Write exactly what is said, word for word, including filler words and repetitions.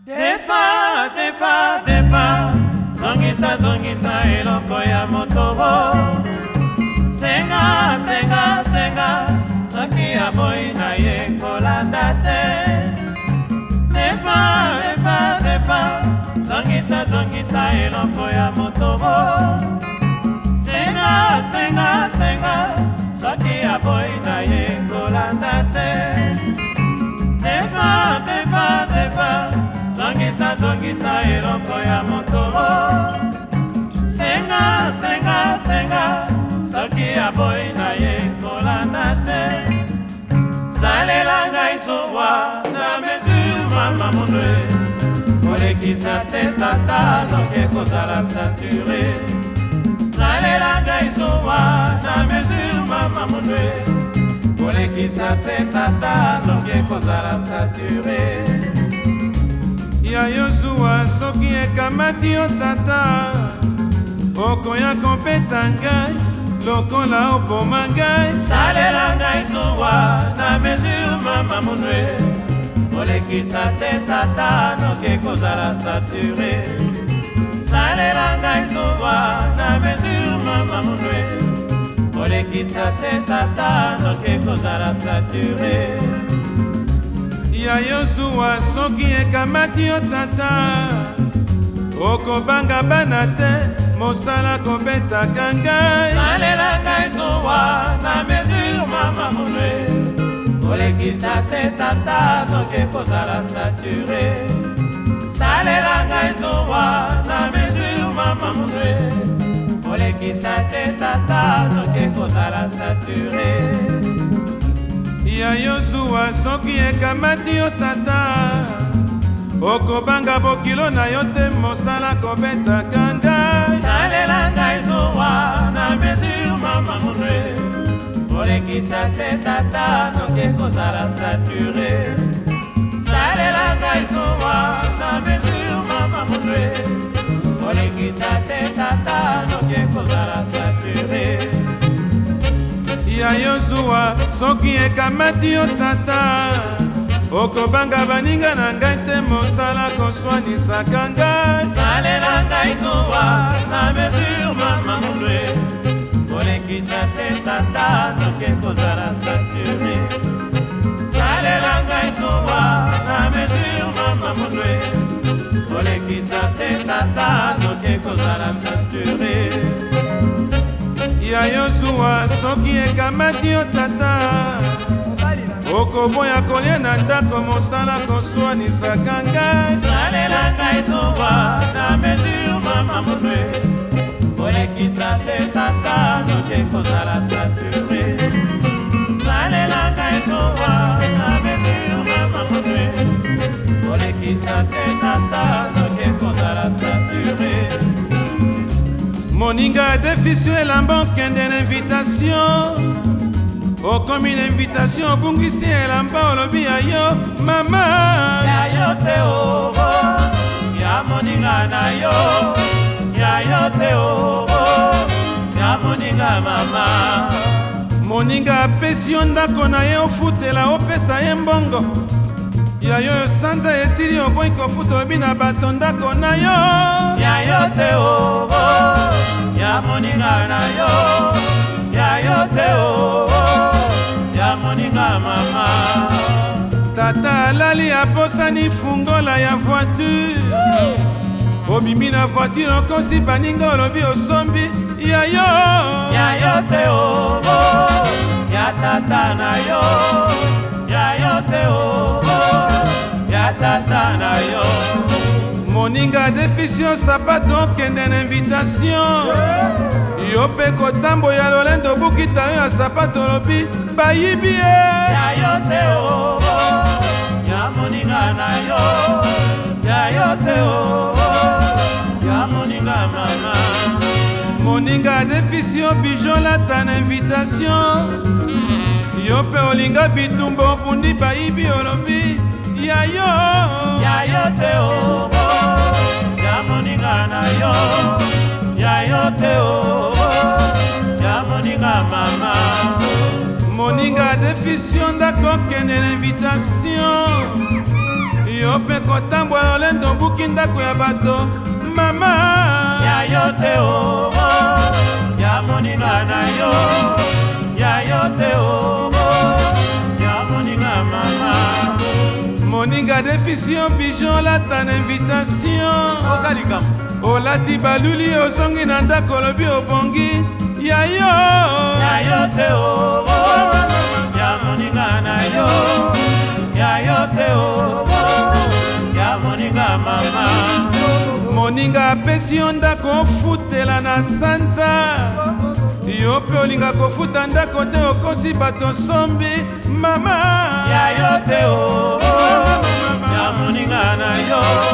Defa, defa, defa, zongisa, zongisa, eloko ya motoro. Senga, senga, senga, soki ya boy na ye kolanda te. Defa, defa, defa, zongisa, zongisa, eloko ya motoro. Senga, senga, senga, soki ya boy na ye kolanda te. Defa, defa, defa, zongisa, zongisa, eloko ya motoro. Senga, senga, senga, soki ya boy na ye kolanda te. Salela ngai sowa na mesure mama monwe. Kolekisa te tata noke kozala saturé. Salela ngai sowa na mesure mama monwe. Kolekisa te tata noke kozala saturé. Ya Yoshua soki ekamati yo tata okoya kopeta ngai lokola opoma ngai. Salela ngai sowa na mesure mama monwe. Kolekisa te tata noke kozala saturé. Salela ngai sowa na mesure mama monwe. Kolekisa te tata noke kozala saturé. Ya Yoshua soki ekamati yo tata okobanga bana te mosala kobetaka ngai. Salela ngai sowa na mesure mama monwe. Kolekisa te tata noke kozala saturé. Salela ngai sowa na mesure mama monwe. Kolekisa te tata noke kozala saturé. Ya Yoshua soki ekamati yo tata okobanga bokilo na yo te mosala kobetaka ngai. Salela ngai sowa na mesure mama monwe. Kolekisa te tata noke kozala saturé. Salela ngai sowa na mesure mama monwe. Kolekisa te tata noke kozala saturé. Ya Yoshua soki ekamati yo tata okobanga baninga na ngai te mosala koswanisaka ngai. Salela ngai sowa na mesure mama monwe. Kolekisa te tata noke kozala saturé. Salela ngai sowa na mesure mama monwe. Kolekisa te tata noke kozala saturé. Ya Yoshua soki ekamati yo tata okoboya kolia na ndako mosala koswanisaka ngai. Salela ngai sowa na mesure mama monwe. Kolekisa te tata noke kozala saturé. Salela ngai sowa na mesure mama monwe. Kolekisa te tata noke kozala saturé. Moninga defisu elamba okende na invitation okomi na invitation obungisi elamba olobi ya yo mama. Ya yo te obo ya moninga na yo. Ya yo te obo ya moninga mama. Moninga apesi yo ndako na ye ofutela opesa ye mbongo. Ya yo sanza esili oboyi kofuta obi na bato ndako na yo. Ya yo te obo ya moninga na yo. Ya yo te obo ya moninga mama. Tata alali aposani fungola ya voiture obimi na voiture okosi baninga olobi osombi. Ya yo Ya yo te obo ya tata na yo. Ya yo te obo ya tata na yo. Moninga defisio sapato okende na invitation yo mpe kotambo ya lolendo bukitano ya sapato olobi bayibi ye. Ya yo te obo ya moninga na yo. Ya yo te obo ya moninga mama. Moninga defisio bijo lata na invitation yo mpe olinga bitumba opundi bayibi olobi ya yo. Ya yo te obo ya moninga na yo. Ya yo te obo ya moninga mama. Moninga defisio ndako okende na invitation yo mpe kotambola lolendo obuki ndako ya bato mama ya yo te o ya moninga na yo ya yo te o ya moninga mama moninga déficition pigeon lata na invitation okalikam olati baluli ozongi na ndako olobi obongi ya yo ya yo te o ya moninga na yo ya yo te o ya moninga mama moninga apesi yo ndako ofutela na sanza yo mpe olinga kofuta ndako te okosi bato sombi mama ya yo te o ya moninga na yo